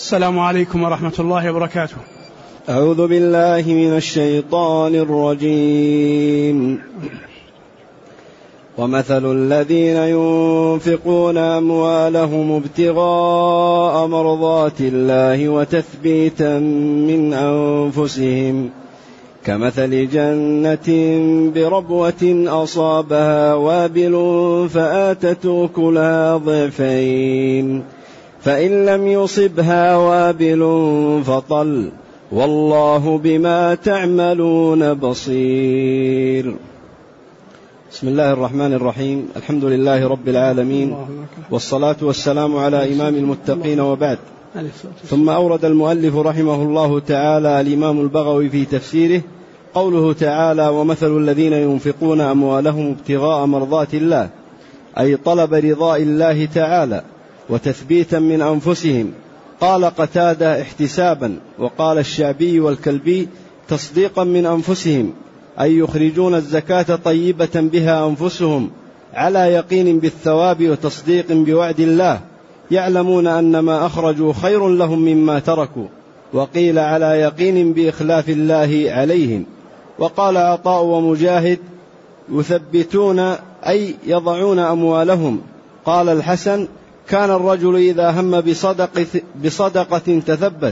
السلام عليكم ورحمة الله وبركاته. أعوذ بالله من الشيطان الرجيم. ومثل الذين ينفقون أموالهم ابتغاء مرضات الله وتثبيتا من أنفسهم كمثل جنة بربوة أصابها وابل فآتت أكلها ضعفين فإن لم يصبها وابل فطل والله بما تعملون بصير. بسم الله الرحمن الرحيم. الحمد لله رب العالمين، والصلاة والسلام على إمام المتقين، وبعد. ثم أورد المؤلف رحمه الله تعالى الإمام البغوي في تفسيره قوله تعالى: ومثل الذين ينفقون أموالهم ابتغاء مرضات الله، أي طلب رضاء الله تعالى وتثبيتا من أنفسهم. قال قتادة: احتسابا. وقال الشعبي والكلبي: تصديقا من أنفسهم، أي يخرجون الزكاة طيبة بها أنفسهم على يقين بالثواب وتصديق بوعد الله، يعلمون أن ما أخرجوا خير لهم مما تركوا. وقيل على يقين بإخلاف الله عليهم. وقال عطاء ومجاهد: يثبتون أي يضعون أموالهم. قال الحسن: كان الرجل إذا هم بصدقة تثبت،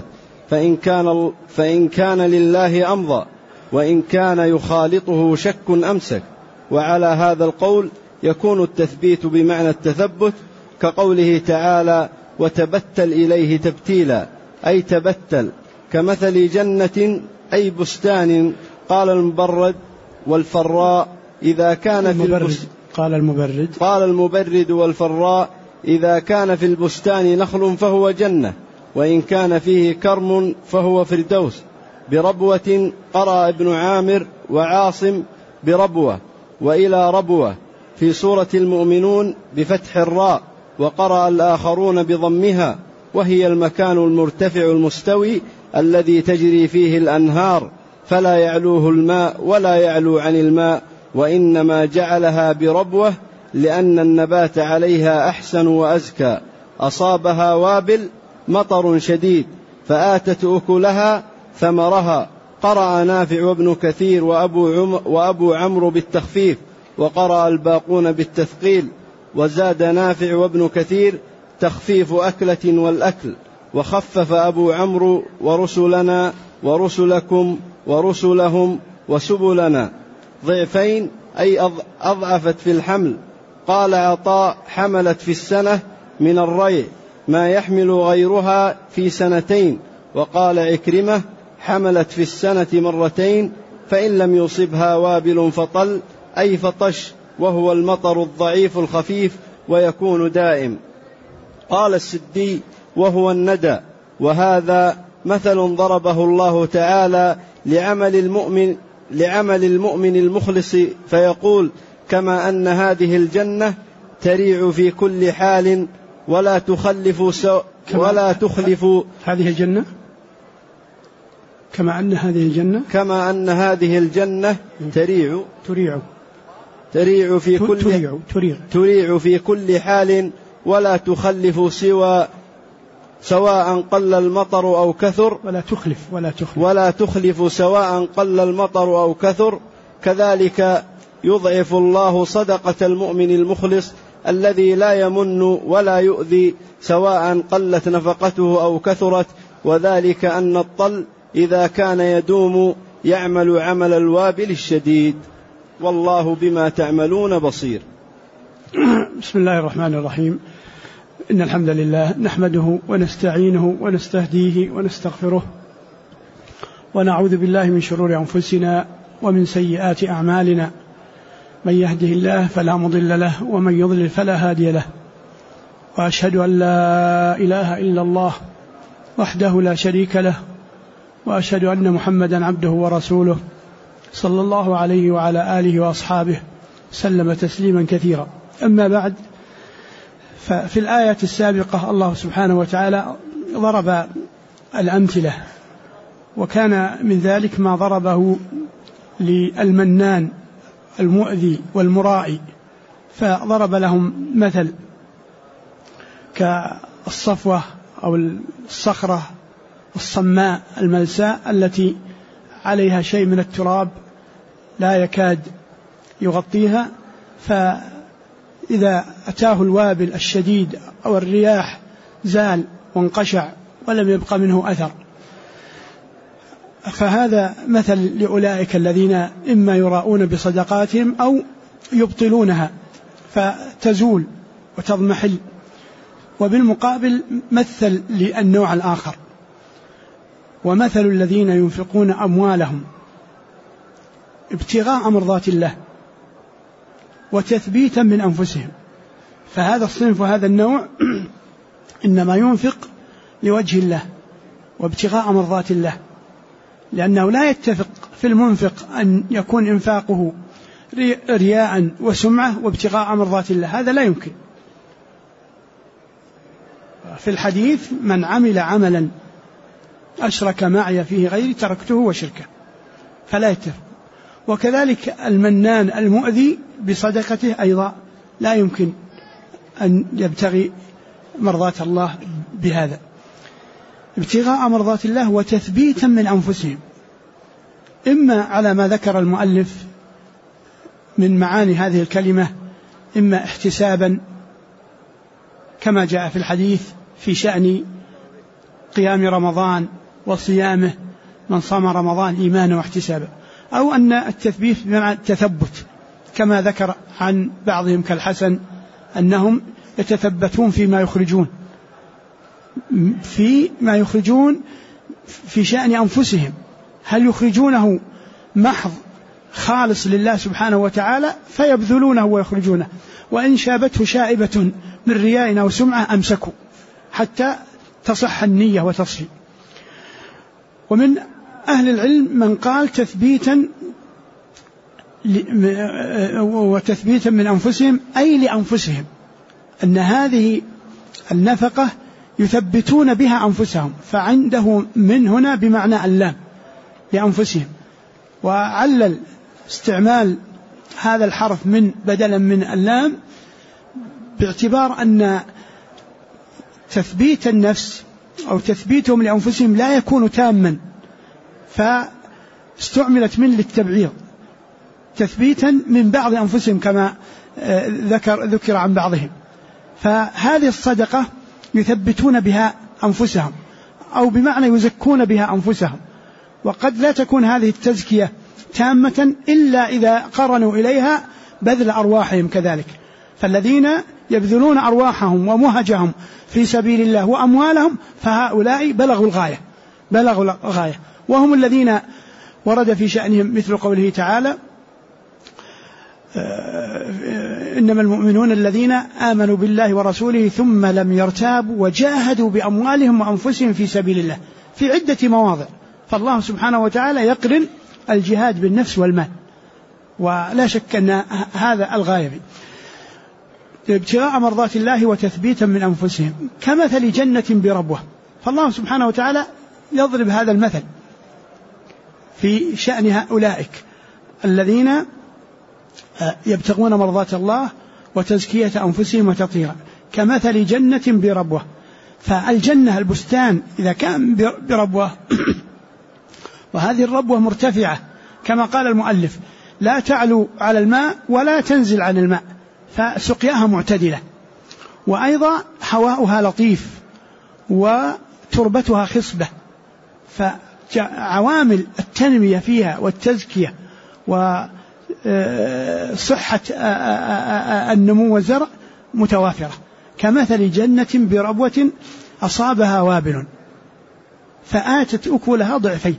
فإن كان لله أمضى، وإن كان يخالطه شك أمسك. وعلى هذا القول يكون التثبيت بمعنى التثبت، كقوله تعالى: وتبتل إليه تبتيلا، أي تبتل. كمثل جنة أي بستان. قال المبرد والفراء إذا كان في قال المبرد والفراء إذا كان في البستان نخل فهو جنة، وإن كان فيه كرم فهو فردوس. بربوة قرأ ابن عامر وعاصم بربوة، وإلى ربوة في سورة المؤمنون بفتح الراء، وقرأ الآخرون بضمها، وهي المكان المرتفع المستوي الذي تجري فيه الأنهار، فلا يعلوه الماء ولا يعلو عن الماء، وإنما جعلها بربوة لأن النبات عليها أحسن وأزكى. أصابها وابل مطر شديد فآتت أكلها ثمرها. قرأ نافع وابن كثير وأبو عمرو بالتخفيف، وقرأ الباقون بالتثقيل. وزاد نافع وابن كثير تخفيف أكلة والأكل، وخفف أبو عمرو ورسلنا ورسلكم ورسلهم وسبلنا. ضعفين أي أضعفت في الحمل. قال عطاء: حملت في السنة من الريع ما يحمل غيرها في سنتين. وقال عكرمة: حملت في السنة مرتين، فإن لم يصبها وابل فطل، أي فطش، وهو المطر الضعيف الخفيف ويكون دائم. قال السدي: وهو الندى. وهذا مثل ضربه الله تعالى لعمل المؤمن المخلص، فيقول: كما أن هذه الجنة تريع في كل حال ولا تخلف هذه الجنة، كما أن هذه الجنة تريع في كل حال ولا تخلف سواء قل المطر أو كثر، ولا تخلف سواء قل المطر أو كثر. كذلك يضعف الله صدقة المؤمن المخلص الذي لا يمن ولا يؤذي سواء قلت نفقته أو كثرت. وذلك أن الطل إذا كان يدوم يعمل عمل الوابل الشديد، والله بما تعملون بصير. بسم الله الرحمن الرحيم. إن الحمد لله نحمده ونستعينه ونستهديه ونستغفره، ونعوذ بالله من شرور أنفسنا ومن سيئات أعمالنا. من يهده الله فلا مضل له، ومن يضلل فلا هادي له. وأشهد أن لا إله إلا الله وحده لا شريك له، وأشهد أن محمدا عبده ورسوله، صلى الله عليه وعلى آله وأصحابه سلم تسليما كثيرا. أما بعد، ففي الآية السابقة الله سبحانه وتعالى ضرب الأمثلة، وكان من ذلك ما ضربه للمنان المؤذي والمرائي، فضرب لهم مثل كالصفوة أو الصخرة الصماء الملساء التي عليها شيء من التراب لا يكاد يغطيها، فإذا أتاه الوابل الشديد أو الرياح زال وانقشع ولم يبق منه أثر. فهذا مثل لأولئك الذين إما يراؤون بصدقاتهم أو يبطلونها فتزول وتضمحل. وبالمقابل مثل للنوع الآخر، ومثل الذين ينفقون أموالهم ابتغاء مرضات الله وتثبيتا من أنفسهم. فهذا الصنف وهذا النوع إنما ينفق لوجه الله وابتغاء مرضات الله، لأنه لا يتفق في المنفق أن يكون إنفاقه رياء وسمعة وابتغاء مرضات الله، هذا لا يمكن. في الحديث: من عمل عملا أشرك معي فيه غيري تركته وشركه، فلا يتفق. وكذلك المنان المؤذي بصدقته أيضا لا يمكن أن يبتغي مرضات الله بهذا. ابتغاء مرضات الله وتثبيتا من أنفسهم، إما على ما ذكر المؤلف من معاني هذه الكلمة، إما احتسابا كما جاء في الحديث في شأن قيام رمضان وصيامه: من صام رمضان إيمانا واحتسابا، أو أن التثبيت بمعنى التثبت كما ذكر عن بعضهم كالحسن أنهم يتثبتون فيما يخرجون في شأن أنفسهم، هل يخرجونه محض خالص لله سبحانه وتعالى فيبذلونه ويخرجونه، وإن شابته شائبة من رياء أو سمعة أمسكوا حتى تصح النية وتصفي. ومن أهل العلم من قال تثبيتا من أنفسهم أي لأنفسهم، أن هذه النفقة يثبتون بها أنفسهم، فعنده من هنا بمعنى اللام لأنفسهم. وعلل استعمال هذا الحرف من بدلا من اللام باعتبار أن تثبيت النفس أو تثبيتهم لأنفسهم لا يكون تاما، فاستعملت من للتبعيض، تثبيتا من بعض أنفسهم كما ذكر عن بعضهم. فهذه الصدقة يثبتون بها أنفسهم أو بمعنى يزكون بها أنفسهم، وقد لا تكون هذه التزكية تامة إلا إذا قرنوا إليها بذل أرواحهم كذلك. فالذين يبذلون أرواحهم ومهجهم في سبيل الله وأموالهم فهؤلاء بلغوا الغاية، وهم الذين ورد في شأنهم مثل قوله تعالى: إنما المؤمنون الذين آمنوا بالله ورسوله ثم لم يرتابوا وجاهدوا بأموالهم وأنفسهم في سبيل الله، في عدة مواضع. فالله سبحانه وتعالى يقرن الجهاد بالنفس والمال، ولا شك أن هذا الغاية ابتغاء مرضات الله وتثبيتا من أنفسهم، كمثل جنة بربوة. فالله سبحانه وتعالى يضرب هذا المثل في شأن هؤلاء الذين يبتغون مرضات الله وتزكية أنفسهم وتطهيرا، كمثل جنة بربوة. فالجنة البستان إذا كان بربوة وهذه الربوة مرتفعة كما قال المؤلف: لا تعلو على الماء ولا تنزل عن الماء، فسقياها معتدلة، وأيضا هواؤها لطيف وتربتها خصبة، فعوامل التنمية فيها والتزكية وصحة النمو والزرع متوافرة، كمثل جنة بربوة أصابها وابل فآتت أكلها ضعفين.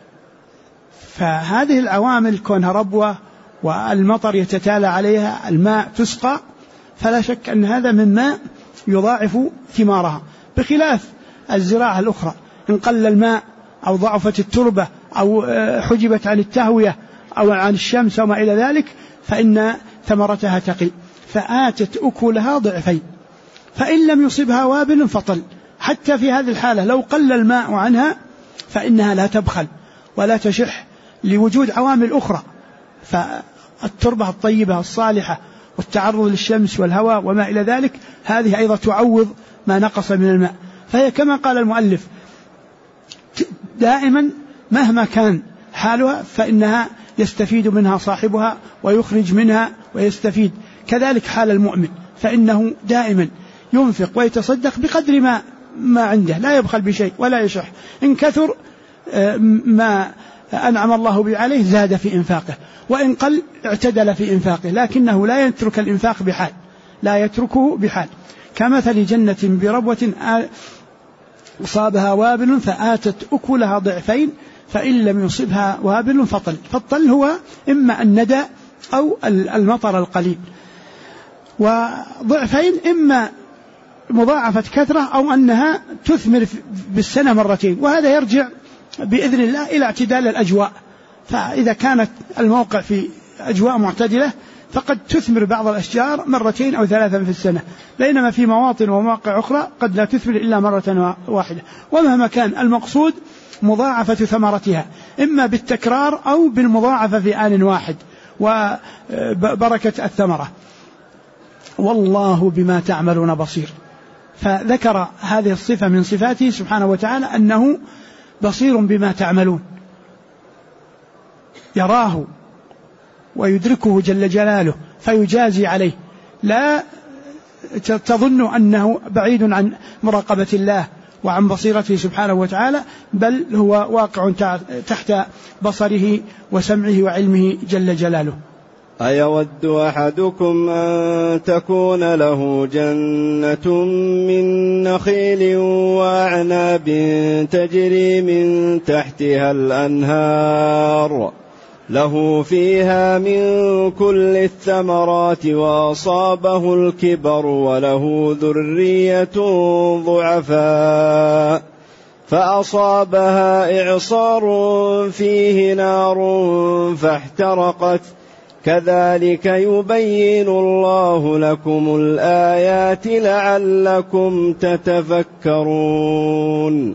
فهذه العوامل كونها ربوة والمطر يتتالى عليها، الماء تسقى، فلا شك أن هذا مما يضاعف ثمارها، بخلاف الزراعة الأخرى إن قل الماء أو ضعفت التربة أو حجبت عن التهوية أو عن الشمس وما إلى ذلك فإن ثمرتها تقل. فآتت أكلها ضعفين، فإن لم يصبها وابل فطل. حتى في هذه الحالة لو قل الماء عنها فإنها لا تبخل ولا تشح لوجود عوامل أخرى، فالتربة الطيبة الصالحة والتعرض للشمس والهواء وما إلى ذلك هذه أيضا تعوض ما نقص من الماء. فهي كما قال المؤلف دائما مهما كان حالها فإنها يستفيد منها صاحبها ويخرج منها ويستفيد. كذلك حال المؤمن، فإنه دائما ينفق ويتصدق بقدر ما عنده، لا يبخل بشيء ولا يشح. إن كثر ما أنعم الله به عليه زاد في إنفاقه، وإن قل اعتدل في إنفاقه، لكنه لا يترك الإنفاق بحال، لا يتركه بحال. كمثل جنة بربوة أصابها وابل فآتت أكلها ضعفين فإن لم يصبها وابل فطل. فالطل هو إما الندى أو المطر القليل، وضعفين إما مضاعفة كثرة أو أنها تثمر بالسنة مرتين. وهذا يرجع بإذن الله إلى اعتدال الأجواء، فإذا كانت الموقع في أجواء معتدلة فقد تثمر بعض الأشجار مرتين أو ثلاثا في السنة، بينما في مواطن ومواقع أخرى قد لا تثمر إلا مرة واحدة. ومهما كان المقصود مضاعفة ثمرتها إما بالتكرار أو بالمضاعفة في آن واحد وبركة الثمرة. والله بما تعملون بصير. فذكر هذه الصفة من صفاته سبحانه وتعالى أنه بصير بما تعملون، يراه ويدركه جل جلاله فيجازي عليه. لا تظن أنه بعيد عن مراقبة الله وعن بصيرته سبحانه وتعالى، بل هو واقع تحت بصره وسمعه وعلمه جل جلاله. أيود أحدكم أن تكون له جنة من نخيل وأعناب تجري من تحتها الأنهار له فيها من كل الثمرات وأصابه الكبر وله ذرية ضعفاء فأصابها إعصار فيه نار فاحترقت كذلك يبين الله لكم الآيات لعلكم تتفكرون.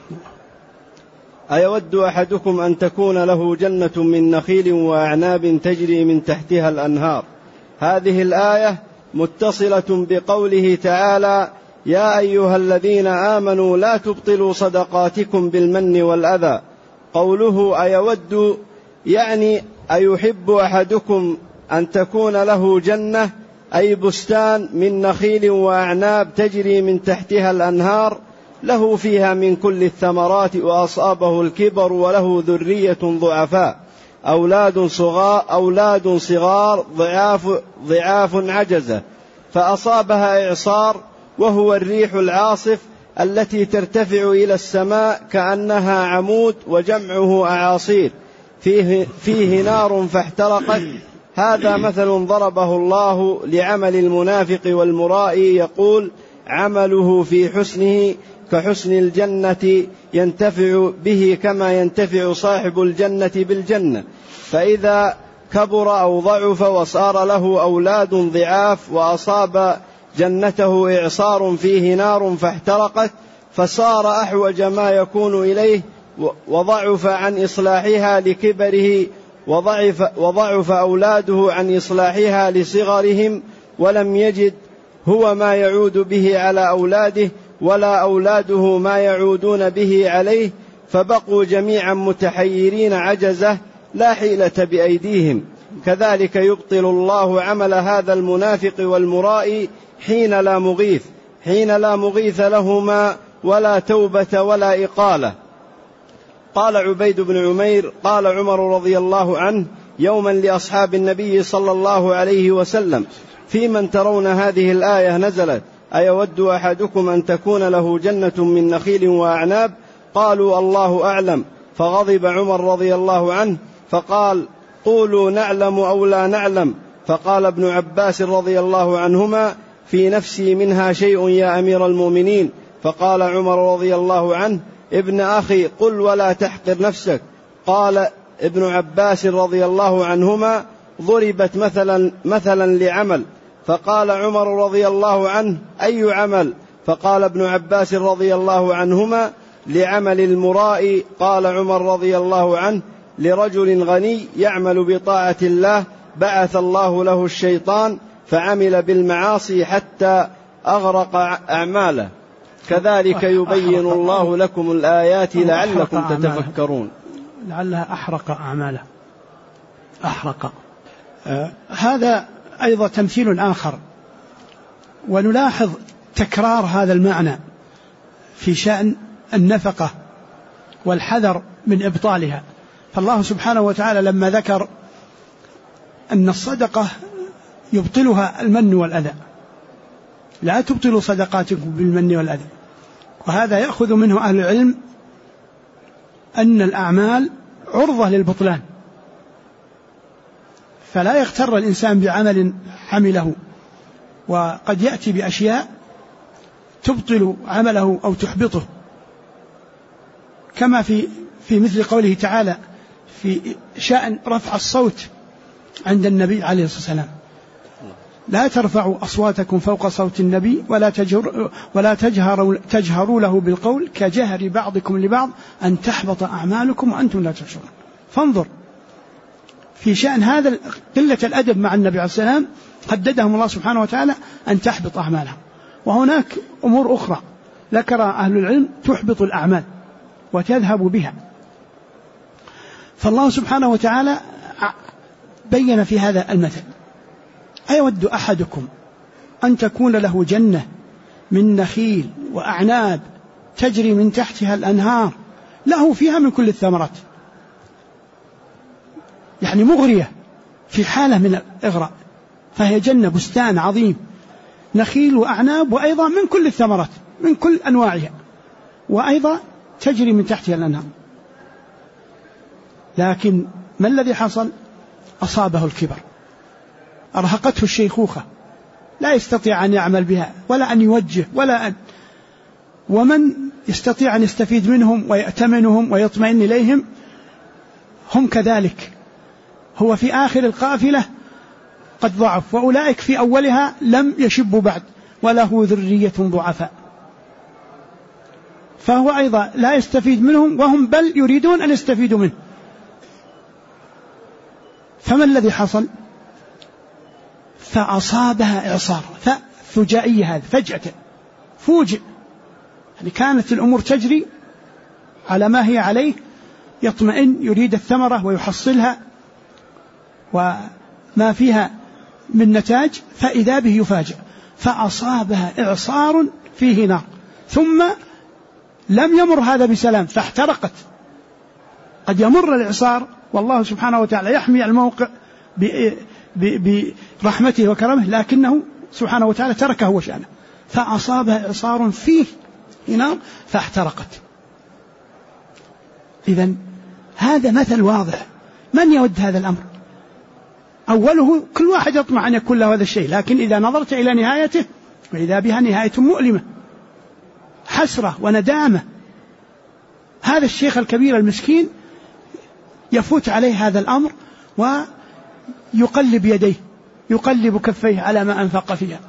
أيود أحدكم أن تكون له جنة من نخيل وأعناب تجري من تحتها الأنهار. هذه الآية متصلة بقوله تعالى يا أيها الذين آمنوا لا تبطلوا صدقاتكم بالمن والأذى. قوله أيود يعني أيحب أحدكم أن تكون له جنة أي بستان من نخيل وأعناب تجري من تحتها الأنهار له فيها من كل الثمرات وأصابه الكبر وله ذرية ضعفاء أولاد صغار ضعاف عجزة فأصابها إعصار وهو الريح العاصف التي ترتفع إلى السماء كأنها عمود وجمعه أعاصير فيه نار فاحترقت. هذا مثل ضربه الله لعمل المنافق والمرائي يقول عمله في حسنه كحسن الجنة ينتفع به كما ينتفع صاحب الجنة بالجنة، فإذا كبر أو ضعف وصار له أولاد ضعاف وأصاب جنته إعصار فيه نار فاحترقت فصار أحوج ما يكون إليه وضعف عن إصلاحها لكبره وضعف أولاده عن إصلاحها لصغرهم ولم يجد هو ما يعود به على أولاده ولا أولاده ما يعودون به عليه فبقوا جميعا متحيرين عجزة لا حيلة بأيديهم. كذلك يبطل الله عمل هذا المنافق والمرائي حين لا مغيث لهما ولا توبة ولا إقالة. قال عبيد بن عمير قال عمر رضي الله عنه يوما لأصحاب النبي صلى الله عليه وسلم في من ترون هذه الآية نزلت أيود أحدكم أن تكون له جنة من نخيل وأعناب قالوا الله أعلم فغضب عمر رضي الله عنه فقال قولوا نعلم أو لا نعلم. فقال ابن عباس رضي الله عنهما في نفسي منها شيء يا أمير المؤمنين. فقال عمر رضي الله عنه ابن أخي قل ولا تحقر نفسك. قال ابن عباس رضي الله عنهما ضربت مثلا لعمل. فقال عمر رضي الله عنه أي عمل؟ فقال ابن عباس رضي الله عنهما لعمل المرائي. قال عمر رضي الله عنه لرجل غني يعمل بطاعة الله بعث الله له الشيطان فعمل بالمعاصي حتى أغرق أعماله. كذلك يبين الله لكم الآيات لعلكم تتفكرون. لعلها أحرق أعماله. أحرق. هذا أيضا تمثيل آخر، ونلاحظ تكرار هذا المعنى في شأن النفقة والحذر من إبطالها. فالله سبحانه وتعالى لما ذكر أن الصدقة يبطلها المن والأذى، لا تبطلوا صدقاتكم بالمن والأذى، وهذا يأخذ منه أهل العلم أن الأعمال عرضة للبطلان، فلا يغتر الإنسان بعمل عمله، وقد يأتي بأشياء تبطل عمله أو تحبطه، كما في مثل قوله تعالى في شأن رفع الصوت عند النبي عليه الصلاة والسلام: لا ترفعوا أصواتكم فوق صوت النبي ولا تجهروا له بالقول كجهر بعضكم لبعض أن تحبط أعمالكم وأنتم لا تشعرون. فانظر في شأن هذا قلة الأدب مع النبي عليه الصلاة والسلام هددهم الله سبحانه وتعالى أن تحبط أعمالهم. وهناك أمور أخرى ذكر أهل العلم تحبط الأعمال وتذهب بها. فالله سبحانه وتعالى بين في هذا المثل: أيود أحدكم أن تكون له جنة من نخيل وأعناب تجري من تحتها الأنهار له فيها من كل الثمرات، يعني مغرية في حالة من الإغراء، فهي جنة بستان عظيم نخيل وأعناب وأيضا من كل الثمرات من كل أنواعها، وأيضا تجري من تحتها الأنهار. لكن ما الذي حصل؟ أصابه الكبر، أرهقته الشيخوخة، لا يستطيع أن يعمل بها ولا أن يوجه ومن يستطيع أن يستفيد منهم ويأتمنهم ويطمئن إليهم هم كذلك، هو في آخر القافلة قد ضعف، وأولئك في أولها لم يشبوا بعد وله ذرية ضعفاء، فهو أيضا لا يستفيد منهم وهم بل يريدون أن يستفيدوا منه. فما الذي حصل؟ فأصابها إعصار، ففجائية، هذا فجأة فوجئ، يعني كانت الأمور تجري على ما هي عليه، يطمئن يريد الثمرة ويحصلها وما فيها من نتاج، فإذا به يفاجئ فأصابها إعصار فيه نار، ثم لم يمر هذا بسلام فاحترقت. قد يمر الإعصار والله سبحانه وتعالى يحمي الموقع برحمته وكرمه، لكنه سبحانه وتعالى تركه وشأنه، فأصابها إعصار فيه نار فاحترقت. إذن هذا مثل واضح. من يود هذا الأمر؟ أوله كل واحد يطمع أن يكون له هذا الشيء، لكن إذا نظرت إلى نهايته وإذا بها نهاية مؤلمة، حسرة وندامة. هذا الشيخ الكبير المسكين يفوت عليه هذا الأمر ويقلب يديه، يقلب كفيه على ما أنفق فيها،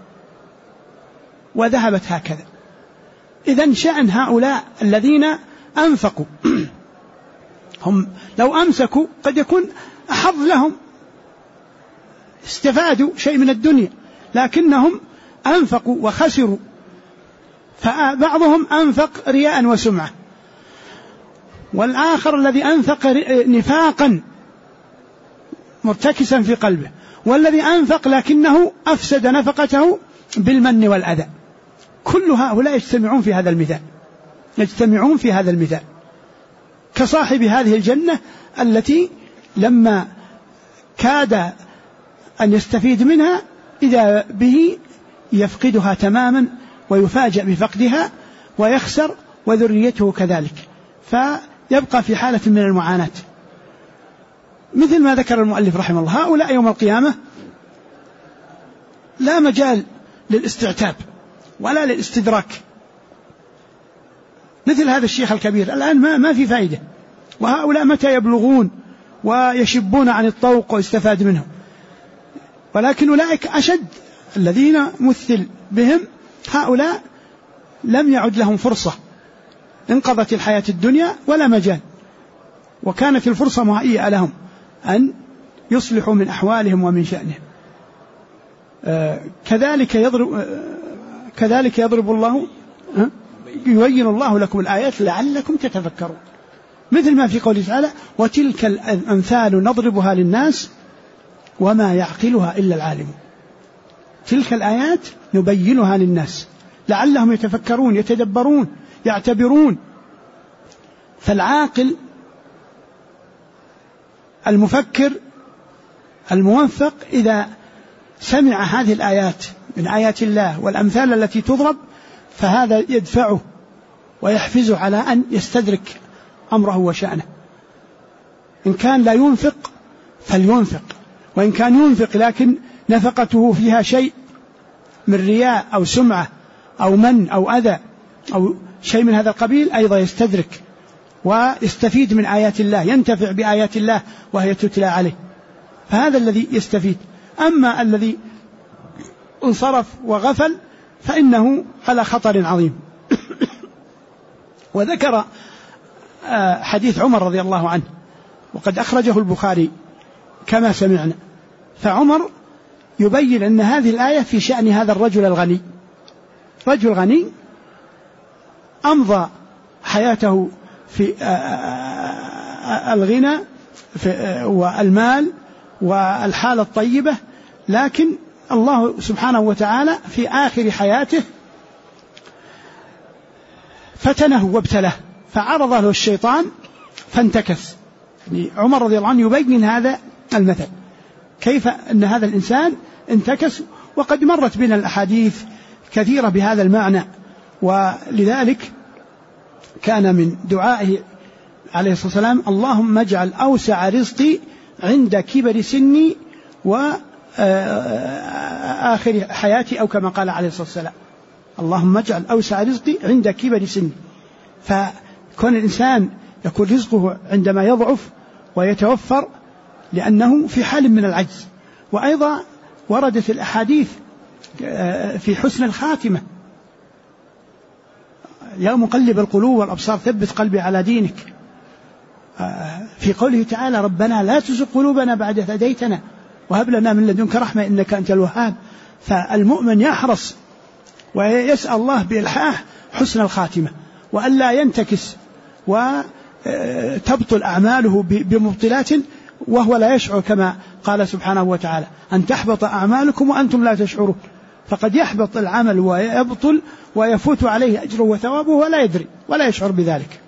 وذهبت هكذا. إذن شأن هؤلاء الذين أنفقوا هم لو أمسكوا قد يكون أحظ لهم، استفادوا شيء من الدنيا، لكنهم أنفقوا وخسروا. فبعضهم أنفق رياء وسمعة، والآخر الذي أنفق نفاقا مرتكسا في قلبه، والذي أنفق لكنه أفسد نفقته بالمن والأذى. كل هؤلاء يجتمعون في هذا المثال، يجتمعون في هذا المثال، كصاحب هذه الجنة التي لما كاد أن يستفيد منها إذا به يفقدها تماما ويفاجأ بفقدها ويخسر، وذريته كذلك، فيبقى في حالة من المعاناة. مثل ما ذكر المؤلف رحمه الله، هؤلاء يوم القيامة لا مجال للاستعتاب ولا للاستدراك. مثل هذا الشيخ الكبير الآن ما في فائدة، وهؤلاء متى يبلغون ويشبون عن الطوق ويستفاد منهم، ولكن أولئك أشد، الذين مثل بهم هؤلاء لم يعد لهم فرصة، انقضت الحياة الدنيا ولا مجال، وكانت الفرصة مهيئة لهم أن يصلحوا من أحوالهم ومن شأنهم. كذلك يضرب الله يبين الله لكم الآيات لعلكم تتفكرون، مثل ما في قوله تعالى وتلك الأمثال نضربها للناس وما يعقلها إلا العالم. تلك الآيات نبينها للناس لعلهم يتفكرون يتدبرون يعتبرون. فالعاقل المفكر الموفق إذا سمع هذه الآيات من آيات الله والأمثال التي تضرب فهذا يدفعه ويحفزه على أن يستدرك أمره وشأنه. إن كان لا ينفق فلينفق، وإن كان ينفق لكن نفقته فيها شيء من رياء أو سمعة أو من أو أذى أو شيء من هذا القبيل أيضا يستدرك ويستفيد من آيات الله، ينتفع بآيات الله وهي تتلى عليه، فهذا الذي يستفيد. أما الذي انصرف وغفل فإنه على خطر عظيم. وذكر حديث عمر رضي الله عنه وقد أخرجه البخاري كما سمعنا. فعمر يبين أن هذه الآية في شأن هذا الرجل الغني، رجل غني أمضى حياته في الغنى والمال والحالة الطيبة، لكن الله سبحانه وتعالى في آخر حياته فتنه وابتلاه فعرض له الشيطان فانتكس. يعني عمر رضي الله عنه يبين هذا المثل كيف أن هذا الإنسان انتكس، وقد مرت بنا الأحاديث كثيرة بهذا المعنى. ولذلك كان من دعائه عليه الصلاة والسلام اللهم اجعل أوسع رزقي عند كبر سني وآخر حياتي، أو كما قال عليه الصلاة والسلام اللهم اجعل أوسع رزقي عند كبر سني. فكون الإنسان يكون رزقه عندما يضعف ويتوفر لأنه في حال من العجز. وأيضا وردت الأحاديث في حسن الخاتمة يا مقلب القلوب والأبصار ثبت قلبي على دينك، في قوله تعالى ربنا لا تزغ قلوبنا بعد إذ هديتنا وهب لنا من لدنك رحمة إنك أنت الوهاب. فالمؤمن يحرص ويسأل الله بإلحاح حسن الخاتمة وألا ينتكس وتبطل أعماله بمبطلات وهو لا يشعر، كما قال سبحانه وتعالى أن تحبط أعمالكم وأنتم لا تشعرون. فقد يحبط العمل ويبطل ويفوت عليه أجره وثوابه ولا يدري ولا يشعر بذلك.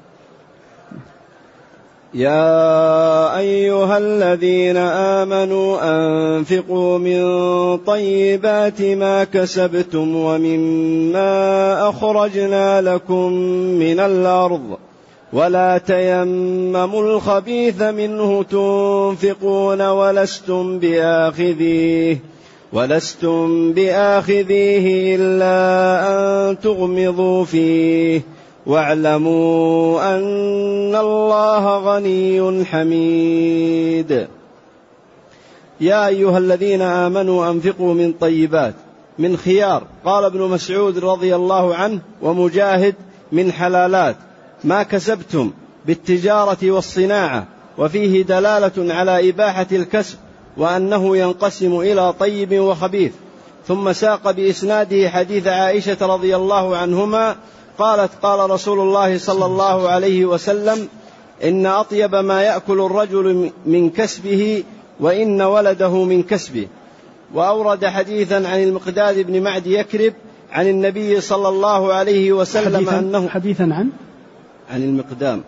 يا أيها الذين آمنوا أنفقوا من طيبات ما كسبتم ومما أخرجنا لكم من الأرض ولا تيمموا الخبيث منه تنفقون ولستم بآخذيه إلا أن تغمضوا فيه واعلموا أن الله غني حميد. يا أيها الذين آمنوا أنفقوا من طيبات، من خيار، قال ابن مسعود رضي الله عنه ومجاهد من حلالات ما كسبتم بالتجارة والصناعة، وفيه دلالة على إباحة الكسب وأنه ينقسم إلى طيب وخبيث. ثم ساق بإسناده حديث عائشة رضي الله عنهما قالت قال رسول الله صلى الله عليه وسلم إن أطيب ما يأكل الرجل من كسبه وإن ولده من كسبه. وأورد حديثا عن المقداد بن معد يكرب عن النبي صلى الله عليه وسلم أنه حديثا عن المقدام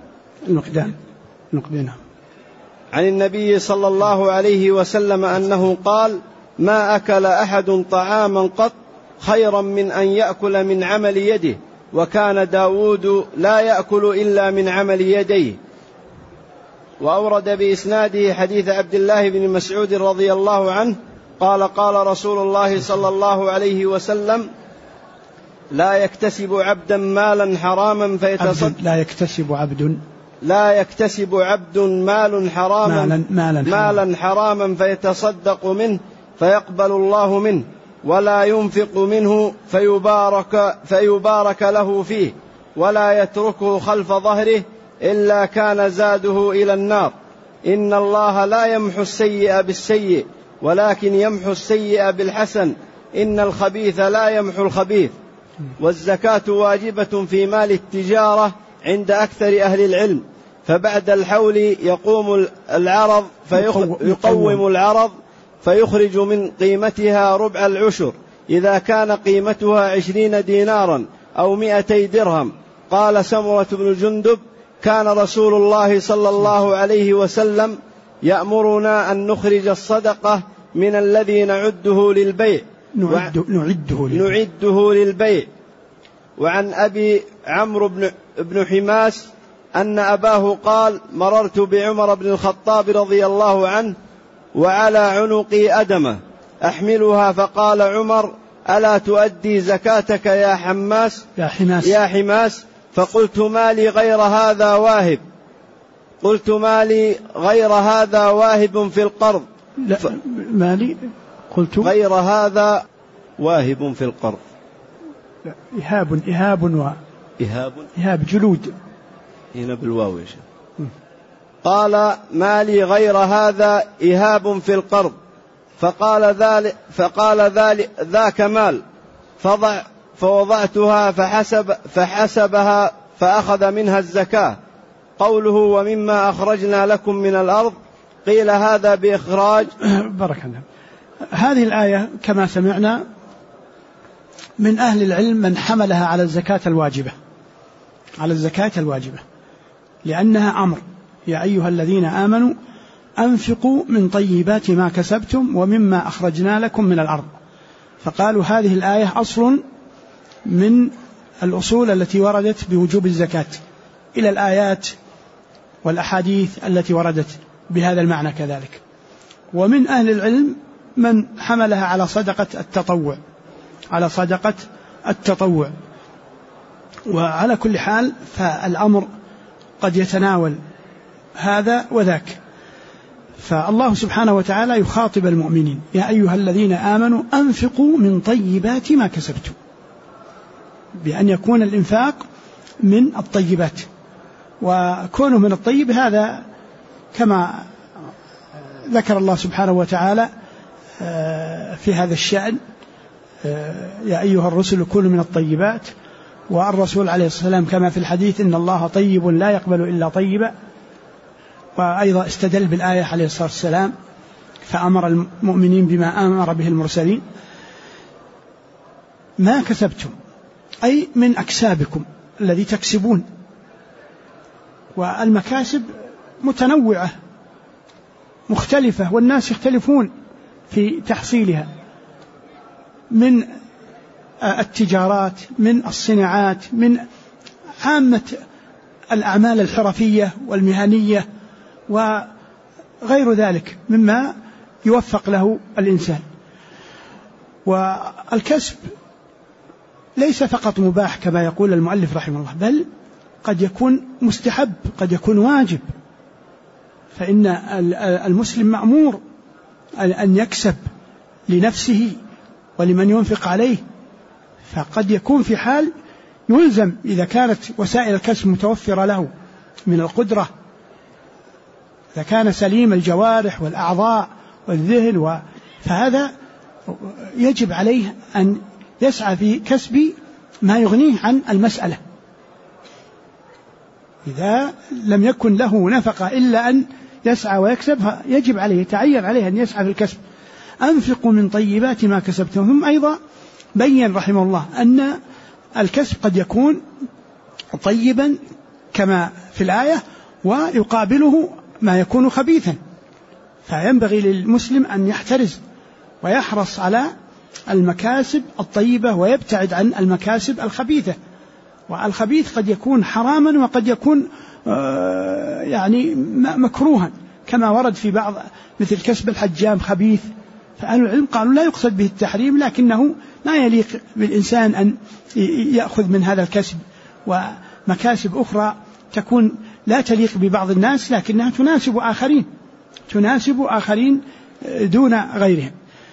عن النبي صلى الله عليه وسلم أنه قال ما أكل أحد طعاما قط خيرا من أن يأكل من عمل يده، وكان داود لا يأكل إلا من عمل يديه. وأورد بإسناده حديث عبد الله بن مسعود رضي الله عنه قال قال رسول الله صلى الله عليه وسلم لا يكتسب عبدا مالا حراما فيتصدق مالا حراما فيتصدق منه فيقبل الله منه ولا ينفق منه فيبارك له فيه ولا يتركه خلف ظهره إلا كان زاده إلى النار. إن الله لا يمحو السيئ بالسيء ولكن يمحو السيئ بالحسن. إن الخبيث لا يمحو الخبيث والزكاة واجبة في مال التجارة عند أكثر أهل العلم، فبعد الحول يقوم العرض يقوم العرض فيخرج من قيمتها ربع العشر إذا كان قيمتها 20 دينارا أو 200 درهم. قال سمرة بن جندب: كان رسول الله صلى الله عليه وسلم يأمرنا أن نخرج الصدقة من الذي نعده للبيع. وعن أبي عمرو بن حماس أن أباه قال: مررت بعمر بن الخطاب رضي الله عنه وعلى عنقي أدمة أحملها، فقال عمر: ألا تؤدي زكاتك يا حماس؟ فقلت: مالي غير هذا واهب. في القرض. مالي قلت غير هذا واهب في القرض. إهاب جلود هنا بالواو يا شيخ. قال: مالي غير هذا إهاب في القرض. فقال ذاك مال. فوضعتها فحسبها فأخذ منها الزكاة. قوله: ومما أخرجنا لكم من الأرض، قيل هذا بإخراج. بارك الله. هذه الآية كما سمعنا من أهل العلم من حملها على الزكاة الواجبة، لأنها أمر: يا أيها الذين آمنوا أنفقوا من طيبات ما كسبتم ومما أخرجنا لكم من الأرض. فقالوا هذه الآية أصل من الأصول التي وردت بوجوب الزكاة، إلى الآيات والأحاديث التي وردت بهذا المعنى كذلك. ومن أهل العلم من حملها على صدقة التطوع. وعلى كل حال فالأمر قد يتناول هذا وذاك. فالله سبحانه وتعالى يخاطب المؤمنين: يا أيها الذين آمنوا أنفقوا من طيبات ما كسبتم، بأن يكون الإنفاق من الطيبات، وكونه من الطيب هذا كما ذكر الله سبحانه وتعالى في هذا الشأن: يا أيها الرسل كلوا من الطيبات. والرسول عليه الصلاة والسلام كما في الحديث: إن الله طيب لا يقبل إلا طيبا. وأيضا استدل بالآية عليه الصلاة والسلام فأمر المؤمنين بما أمر به المرسلين. ما كسبتم أي من أكسابكم الذي تكسبون، والمكاسب متنوعة مختلفة، والناس يختلفون في تحصيلها، من التجارات، من الصناعات، من عامة الأعمال الحرفية والمهنية وغير ذلك مما يوفق له الإنسان. والكسب ليس فقط مباح كما يقول المؤلف رحمه الله، بل قد يكون مستحب، قد يكون واجب. فإن المسلم مأمور أن يكسب لنفسه ولمن ينفق عليه. فقد يكون في حال يلزم إذا كانت وسائل الكسب متوفرة له من القدرة، إذا كان سليم الجوارح والأعضاء والذهن، فهذا يجب عليه أن يسعى في كسب ما يغنيه عن المسألة. إذا لم يكن له نفقة إلا أن يسعى ويكسب، يجب عليه، يتعين عليه أن يسعى في الكسب. أنفقوا من طيبات ما كسبتم. ثم أيضا بين رحمه الله أن الكسب قد يكون طيبا كما في الآية، ويقابله ما يكون خبيثا. فينبغي للمسلم أن يحترز ويحرص على المكاسب الطيبة ويبتعد عن المكاسب الخبيثة. والخبيث قد يكون حراما وقد يكون يعني مكروها، كما ورد في بعض مثل كسب الحجام خبيث. فأهل العلم قالوا لا يقصد به التحريم، لكنه ما يليق بالإنسان أن يأخذ من هذا الكسب. ومكاسب أخرى تكون لا تليق ببعض الناس لكنها تناسب آخرين دون غيرهم.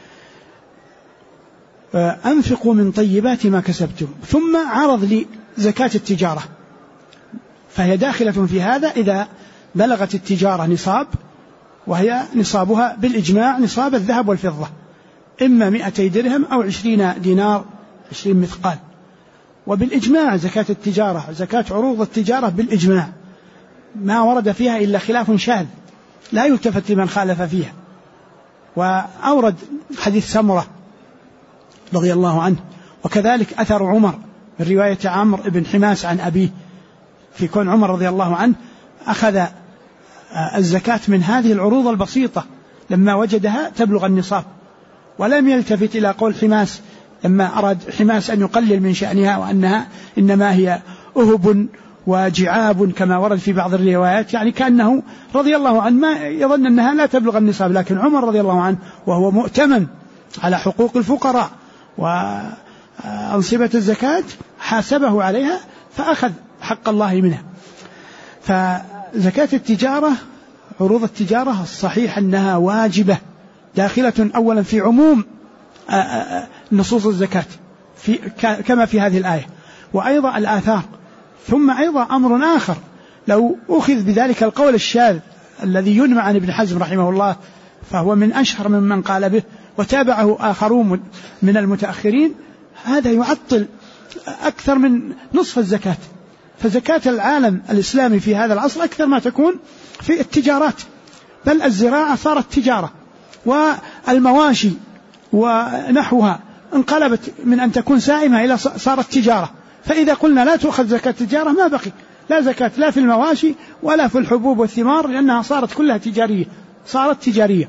أنفقوا من طيبات ما كسبتم. ثم عرض لزكاة التجارة، فهي داخلة في هذا إذا بلغت التجارة نصاب، وهي نصابها بالإجماع نصاب الذهب والفضة، إما 200 درهم أو 20 دينار 20 مثقال. وبالإجماع زكاة التجارة، زكاة عروض التجارة بالإجماع ما ورد فيها إلا خلاف شاذ لا يلتفت لمن خالف فيها. وأورد حديث سمرة رضي الله عنه، وكذلك أثر عمر من رواية عمرو بن حماس عن أبيه في كون عمر رضي الله عنه أخذ الزكاة من هذه العروض البسيطة لما وجدها تبلغ النصاب، ولم يلتفت إلى قول حماس لما أراد حماس أن يقلل من شأنها وأنها إنما هي أهب وجعاب كما ورد في بعض الروايات، يعني كأنه رضي الله عنه ما يظن أنها لا تبلغ النصاب. لكن عمر رضي الله عنه وهو مؤتمن على حقوق الفقراء وأنصبة الزكاة حاسبه عليها فأخذ حق الله منها. فزكاة التجارة عروض التجارة الصحيح أنها واجبة داخلة أولا في عموم نصوص الزكاة كما في هذه الآية، وأيضا الآثار. ثم أيضا أمر آخر لو أخذ بذلك القول الشاذ الذي ينمى عن ابن حزم رحمه الله، فهو من أشهر من قال به وتابعه آخرون من المتأخرين، هذا يعطل أكثر من نصف الزكاة. فزكاة العالم الإسلامي في هذا العصر أكثر ما تكون في التجارات، بل الزراعة صارت تجارة، والمواشي ونحوها انقلبت من أن تكون سائمة إلى صارت تجارة. فإذا قلنا لا تؤخذ زكاة التجارة ما بقي لا زكاة لا في المواشي ولا في الحبوب والثمار، لأنها صارت كلها تجارية، صارت تجارية.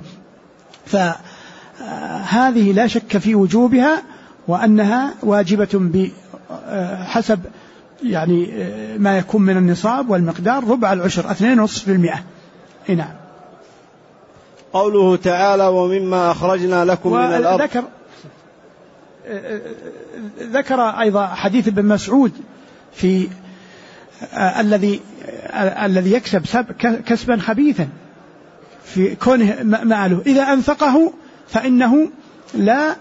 فهذه لا شك في وجوبها وأنها واجبة بحسب يعني ما يكون من النصاب والمقدار ربع العشر 2.5%. نعم. قوله تعالى ومما أخرجنا لكم من الأرض، ذكر أيضا حديث ابن مسعود في الذي يكسب كسبا خبيثا في كونه ماله إذا أنفقه فإنه لا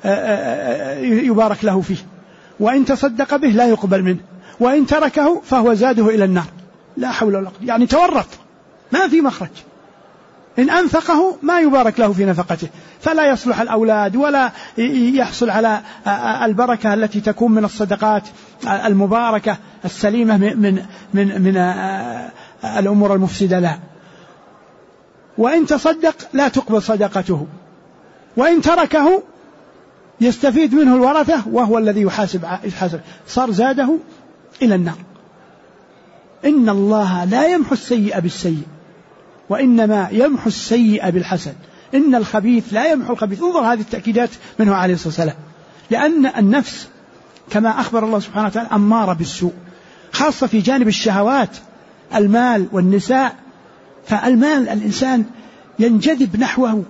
يبارك له فيه، وإن تصدق به لا يقبل منه، وإن تركه فهو زاده إلى النار. لا حول ولا قوة، يعني تورط ما في مخرج. إن أنفقه ما يبارك له في نفقته، فلا يصلح الأولاد ولا يحصل على البركة التي تكون من الصدقات المباركة السليمة من الأمور المفسدة لها. وإن تصدق لا تقبل صدقته، وإن تركه يستفيد منه الورثة وهو الذي يحاسب، صار زاده إلى النار. إن الله لا يمحو السيئة بالسيء وإنما يمحو السيئة بالحسن، إن الخبيث لا يمحو الخبيث. انظر هذه التأكيدات منه عليه الصلاة والسلام، لأن النفس كما أخبر الله سبحانه وتعالى أمارة بالسوء، خاصة في جانب الشهوات المال والنساء. فالمال الإنسان ينجذب نحوه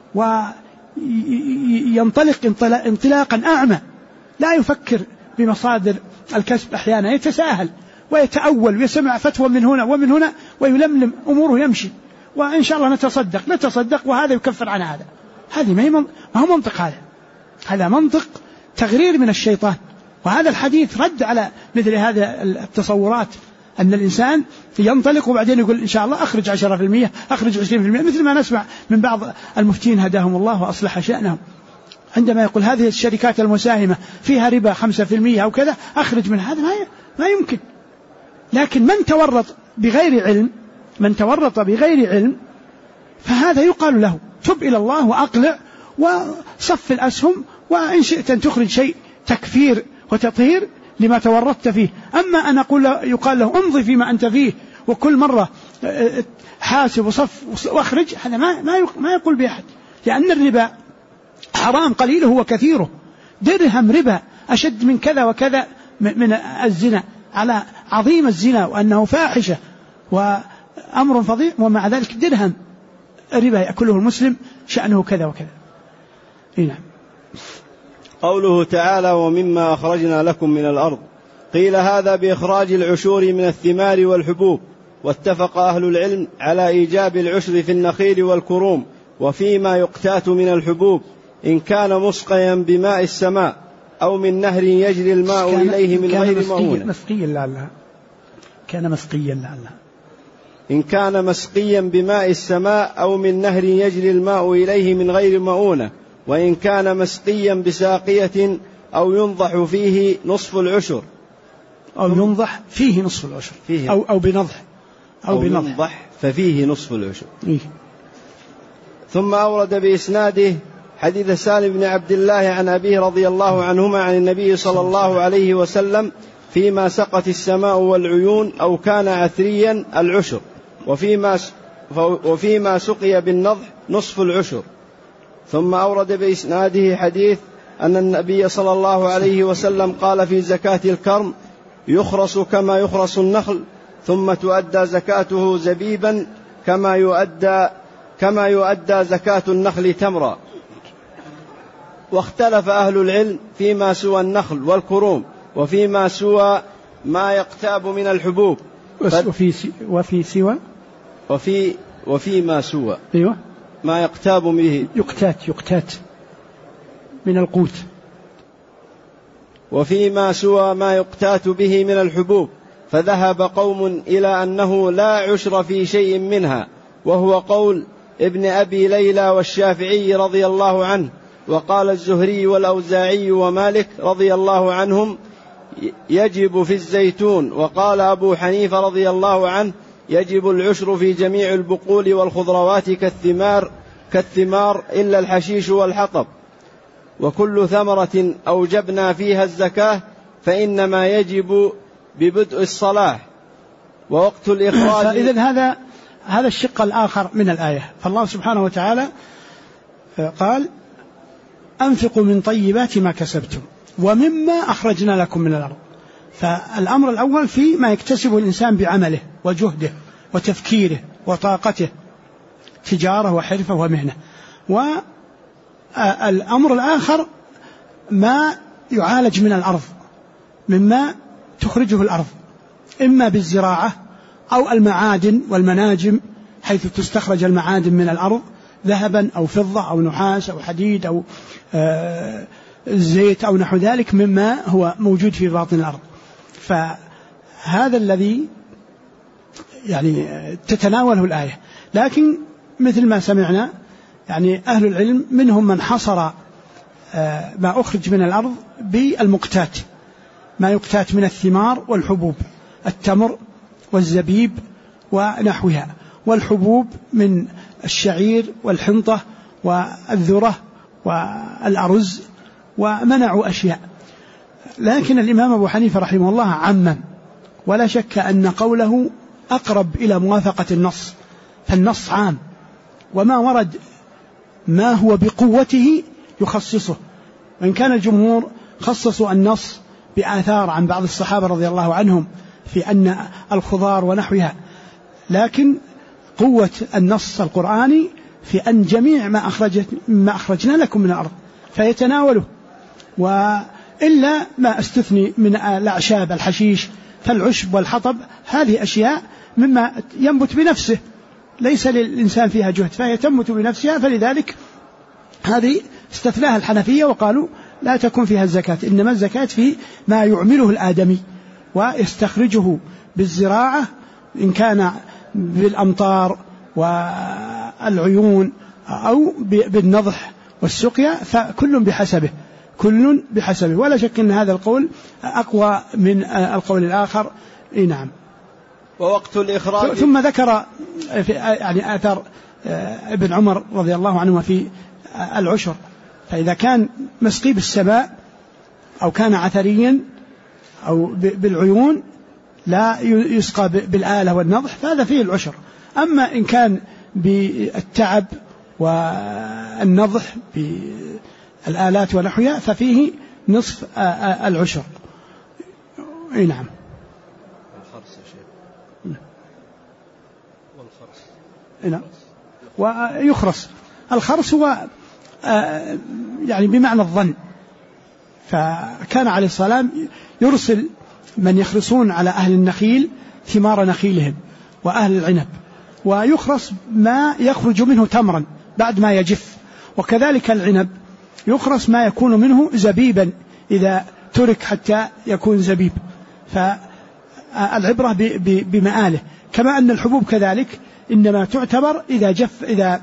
وينطلق انطلاقا أعمى، لا يفكر بمصادر الكسب، أحيانا يتساهل ويتأول ويسمع فتوى من هنا ومن هنا ويلملم أموره يمشي، وإن شاء الله نتصدق وهذا يكفر عن هذا. هذه ما هو منطق، هذا منطق تغرير من الشيطان. وهذا الحديث رد على مثل هذه التصورات، أن الإنسان ينطلق وبعدين يقول إن شاء الله أخرج 10%، أخرج 20%، مثل ما نسمع من بعض المفتين هداهم الله وأصلح شأنهم، عندما يقول هذه الشركات المساهمة فيها ربا 5% أو كذا أخرج من هذا، ما يمكن. لكن من تورط بغير علم فهذا يقال له تب إلى الله وأقلع وصف الأسهم، وإن شئت أن تخرج شيء تكفير وتطهير لما تورطت فيه. أما أن يقال له امضي فيما أنت فيه وكل مرة حاسب وصف واخرج، هذا ما يقول بأحد، لأن الربا حرام قليله وكثيره. درهم ربا أشد من كذا وكذا من الزنا، على عظيم الزنا وأنه فاحشة وأمر فظيع، ومع ذلك درهم ربا يأكله المسلم شأنه كذا وكذا. نعم. قوله تعالى ومما أخرجنا لكم من الأرض، قيل هذا بإخراج العشور من الثمار والحبوب، واتفق أهل العلم على إيجاب العشر في النخيل والكروم وفيما يقتات من الحبوب، إن كان مسقيا بماء السماء أو من نهر يجري الماء إليه من غير مؤونة. إن كان مسقيا بماء السماء أو من نهر يجري الماء إليه من غير مؤونة، وإن كان مسقيا بساقية أو ينضح فيه نصف العشر أو ينضح فيه نصف العشر فيه أو بنضح أو ينضح ففيه نصف العشر. ثم أورد بإسناده حديث سالم بن عبد الله عن أبيه رضي الله عنهما عن النبي صلى الله عليه وسلم فيما سقت السماء والعيون أو كان عثريا العشر، وفيما سقي بالنضح نصف العشر. ثم أورد بإسناده حديث أن النبي صلى الله عليه وسلم قال في زكاة الكرم يخرص كما يخرص النخل، ثم تؤدى زكاته زبيبا كما يؤدى زكاة النخل تمرا. واختلف أهل العلم فيما سوى النخل والكروم وفيما سوى ما يقتاب من الحبوب. وفيما سوى أيوة ما يقتاب به يقتات من القوت. وفيما سوى ما يقتات به من الحبوب، فذهب قوم إلى أنه لا عشر في شيء منها، وهو قول ابن أبي ليلى والشافعي رضي الله عنه. وقال الزهري والأوزاعي ومالك رضي الله عنهم يجب في الزيتون. وقال أبو حنيفة رضي الله عنه يجب العشر في جميع البقول والخضروات كالثمار إلا الحشيش والحطب. وكل ثمرة أوجبنا فيها الزكاة فإنما يجب ببدء الصلاح ووقت الإخراج. فإذن هذا الشق الآخر من الآية. فالله سبحانه وتعالى قال أنفقوا من طيبات ما كسبتم ومما أخرجنا لكم من الأرض. فالأمر الأول في ما يكتسبه الإنسان بعمله وجهده وتفكيره وطاقته، تجارة وحرفة ومهنة. والأمر الآخر ما يعالج من الأرض مما تخرجه الأرض، إما بالزراعة أو المعادن والمناجم، حيث تستخرج المعادن من الأرض ذهبا أو فضة أو نحاس أو حديد أو زيت أو نحو ذلك مما هو موجود في باطن الأرض. فهذا الذي يعني تتناوله الآية. لكن مثل ما سمعنا يعني أهل العلم منهم من حصر ما أخرج من الأرض بالمقتات، ما يقتات من الثمار والحبوب، التمر والزبيب ونحوها، والحبوب من الشعير والحنطة والذرة والأرز، ومنعوا أشياء. لكن الإمام أبو حنيفة رحمه الله عمم، ولا شك أن قوله أقرب إلى موافقة النص، فالنص عام، وما ورد ما هو بقوته يخصصه. وإن كان الجمهور خصصوا النص بآثار عن بعض الصحابة رضي الله عنهم في أن الخضار ونحوها، لكن قوة النص القرآني في أن جميع ما أخرجنا لكم من الأرض فيتناوله، وإلا ما استثني من الأعشاب الحشيش فالعشب والحطب، هذه أشياء مما ينبت بنفسه ليس للإنسان فيها جهد، فهي تنبت بنفسها، فلذلك هذه استثناها الحنفية وقالوا لا تكون فيها الزكاة، إنما الزكاة في ما يعمله الآدمي ويستخرجه بالزراعة، إن كان بالأمطار والعيون أو بالنضح والسقيا، فكل بحسبه. ولا شك أن هذا القول أقوى من القول الآخر. نعم. ووقت الإخراج. ثم ذكر يعني آثار ابن عمر رضي الله عنه في العشر، فإذا كان مسقي بالسماء أو كان عثريا أو بالعيون لا يسقى بالآلة والنضح فهذا فيه العشر. أما إن كان بالتعب والنضح بالآلات ونحوها ففيه نصف العشر. نعم. الخرس يا شيخ. والخرس. نعم. ويخرس. الخرس هو يعني بمعنى الظن، فكان عليه السلام يرسل من يخرسون على أهل النخيل ثمار نخيلهم وأهل العنب، ويخرس ما يخرج منه تمرا بعد ما يجف، وكذلك العنب يخرس ما يكون منه زبيبا إذا ترك حتى يكون زبيب، فالعبرة بمآله. كما أن الحبوب كذلك إنما تعتبر إذا جف، إذا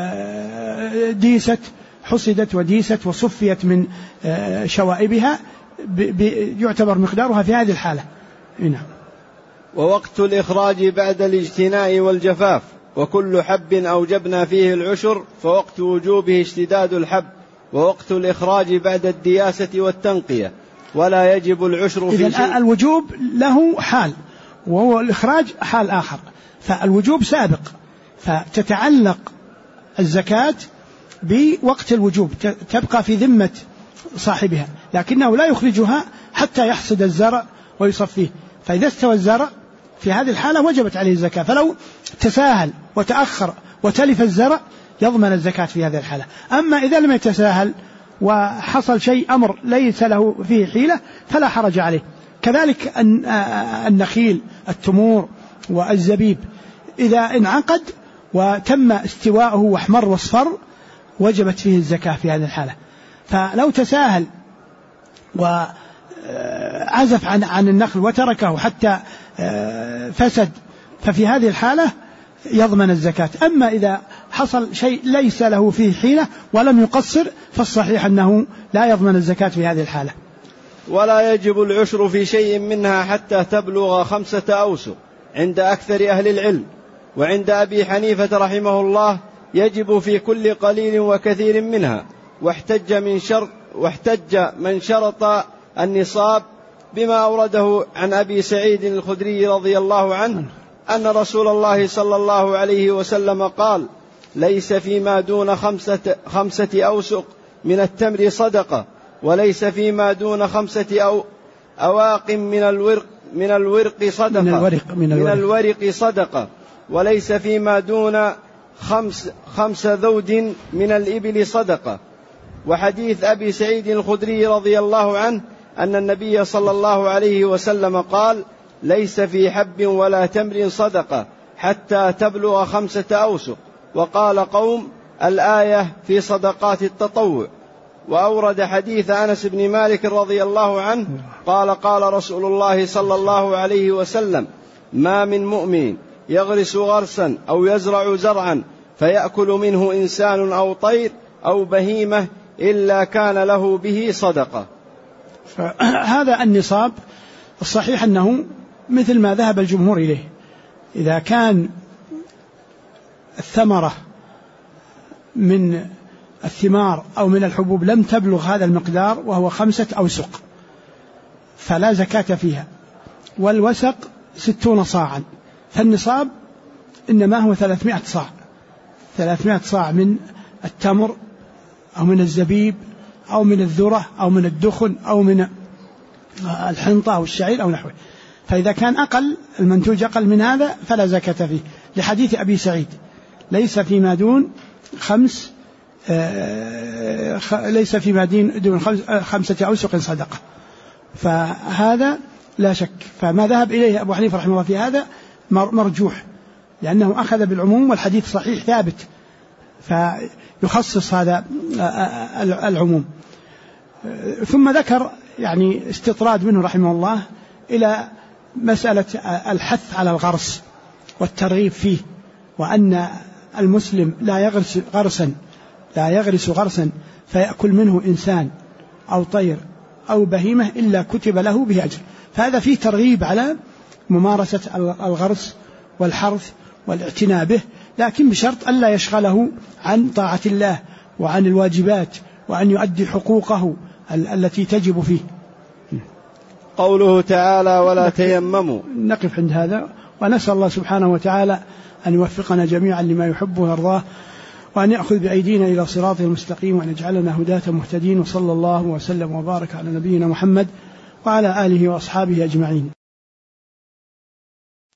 ديست، حصدت وديست وصفيت من شوائبها يعتبر مقدارها في هذه الحالة. نعم. ووقت الإخراج بعد الاجتناء والجفاف، وكل حب أوجبنا فيه العشر، فوقت وجوبه اشتداد الحب، ووقت الإخراج بعد الدياسة والتنقية، ولا يجب العشر في شيء. الوجوب له حال وهو الإخراج حال آخر، فالوجوب سابق، فتتعلق الزكاة بوقت الوجوب، تبقى في ذمة صاحبها، لكنه لا يخرجها حتى يحصد الزرع ويصفيه، فإذا استوى الزرع في هذه الحالة وجبت عليه الزكاة. فلو تساهل وتأخر وتلف الزرع يضمن الزكاة في هذه الحالة. أما إذا لم يتساهل وحصل شيء أمر ليس له فيه حيلة فلا حرج عليه. كذلك النخيل، التمور والزبيب إذا انعقد وتم استواءه واحمر واصفر وجبت فيه الزكاة في هذه الحالة. فلو تساهل وعزف عن النخل وتركه حتى فسد ففي هذه الحالة يضمن الزكاة. أما إذا حصل شيء ليس له فيه حيلة ولم يقصر فالصحيح أنه لا يضمن الزكاة في هذه الحالة. ولا يجب العشر في شيء منها حتى تبلغ 5 أوسق عند أكثر أهل العلم، وعند أبي حنيفة رحمه الله يجب في كل قليل وكثير منها. واحتج من شرط النصاب بما أورده عن أبي سعيد الخدري رضي الله عنه أن رسول الله صلى الله عليه وسلم قال: ليس فيما دون 5 أوسق من التمر صدقة، وليس فيما دون 5 أواق من الورق صدقة، وليس فيما دون 5 ذود من الإبل صدقة. وحديث أبي سعيد الخدري رضي الله عنه أن النبي صلى الله عليه وسلم قال: ليس في حب ولا تمر صدقة حتى تبلغ 5 أوسق. وقال قوم: الآية في صدقات التطوع. وأورد حديث أنس بن مالك رضي الله عنه قال: قال رسول الله صلى الله عليه وسلم: ما من مؤمن يغرس غرسا أو يزرع زرعا فيأكل منه إنسان أو طير أو بهيمة إلا كان له به صدقة. فهذا النصاب الصحيح أنه مثل ما ذهب الجمهور إليه، إذا كان الثمرة من الثمار أو من الحبوب لم تبلغ هذا المقدار وهو 5 أوسق فلا زكاة فيها، والوسق 60 صاعا، فالنصاب إنما هو 300 صاع، 300 صاع من التمر أو من الزبيب أو من الذرة أو من الدخن أو من الحنطة أو الشعير أو نحوه. فإذا كان أقل المنتوج أقل من هذا فلا زكاة فيه، لحديث أبي سعيد: ليس فيما دون 5 أوسق صدقة. فهذا لا شك، فما ذهب إليه أبو حنيفة رحمه الله في هذا مرجوح، لأنه أخذ بالعموم والحديث صحيح ثابت فيخصص هذا العموم. ثم ذكر يعني استطراد منه رحمه الله إلى مسألة الحث على الغرس والترغيب فيه، وأن المسلم لا يغرس غرسا فيأكل منه إنسان أو طير أو بهيمة إلا كتب له به أجر. فهذا فيه ترغيب على ممارسة الغرس والحرث والاعتناء به، لكن بشرط ألا يشغله عن طاعة الله وعن الواجبات وأن يؤدي حقوقه التي تجب فيه. قوله تعالى: ولا تيمموا. نقف عند هذا، ونسأل الله سبحانه وتعالى أن يوفقنا جميعا لما يحبه ويرضاه، وأن يأخذ بأيدينا إلى صراطه المستقيم، وأن يجعلنا هداة مهتدين. وصلى الله وسلم وبارك على نبينا محمد وعلى آله وأصحابه أجمعين.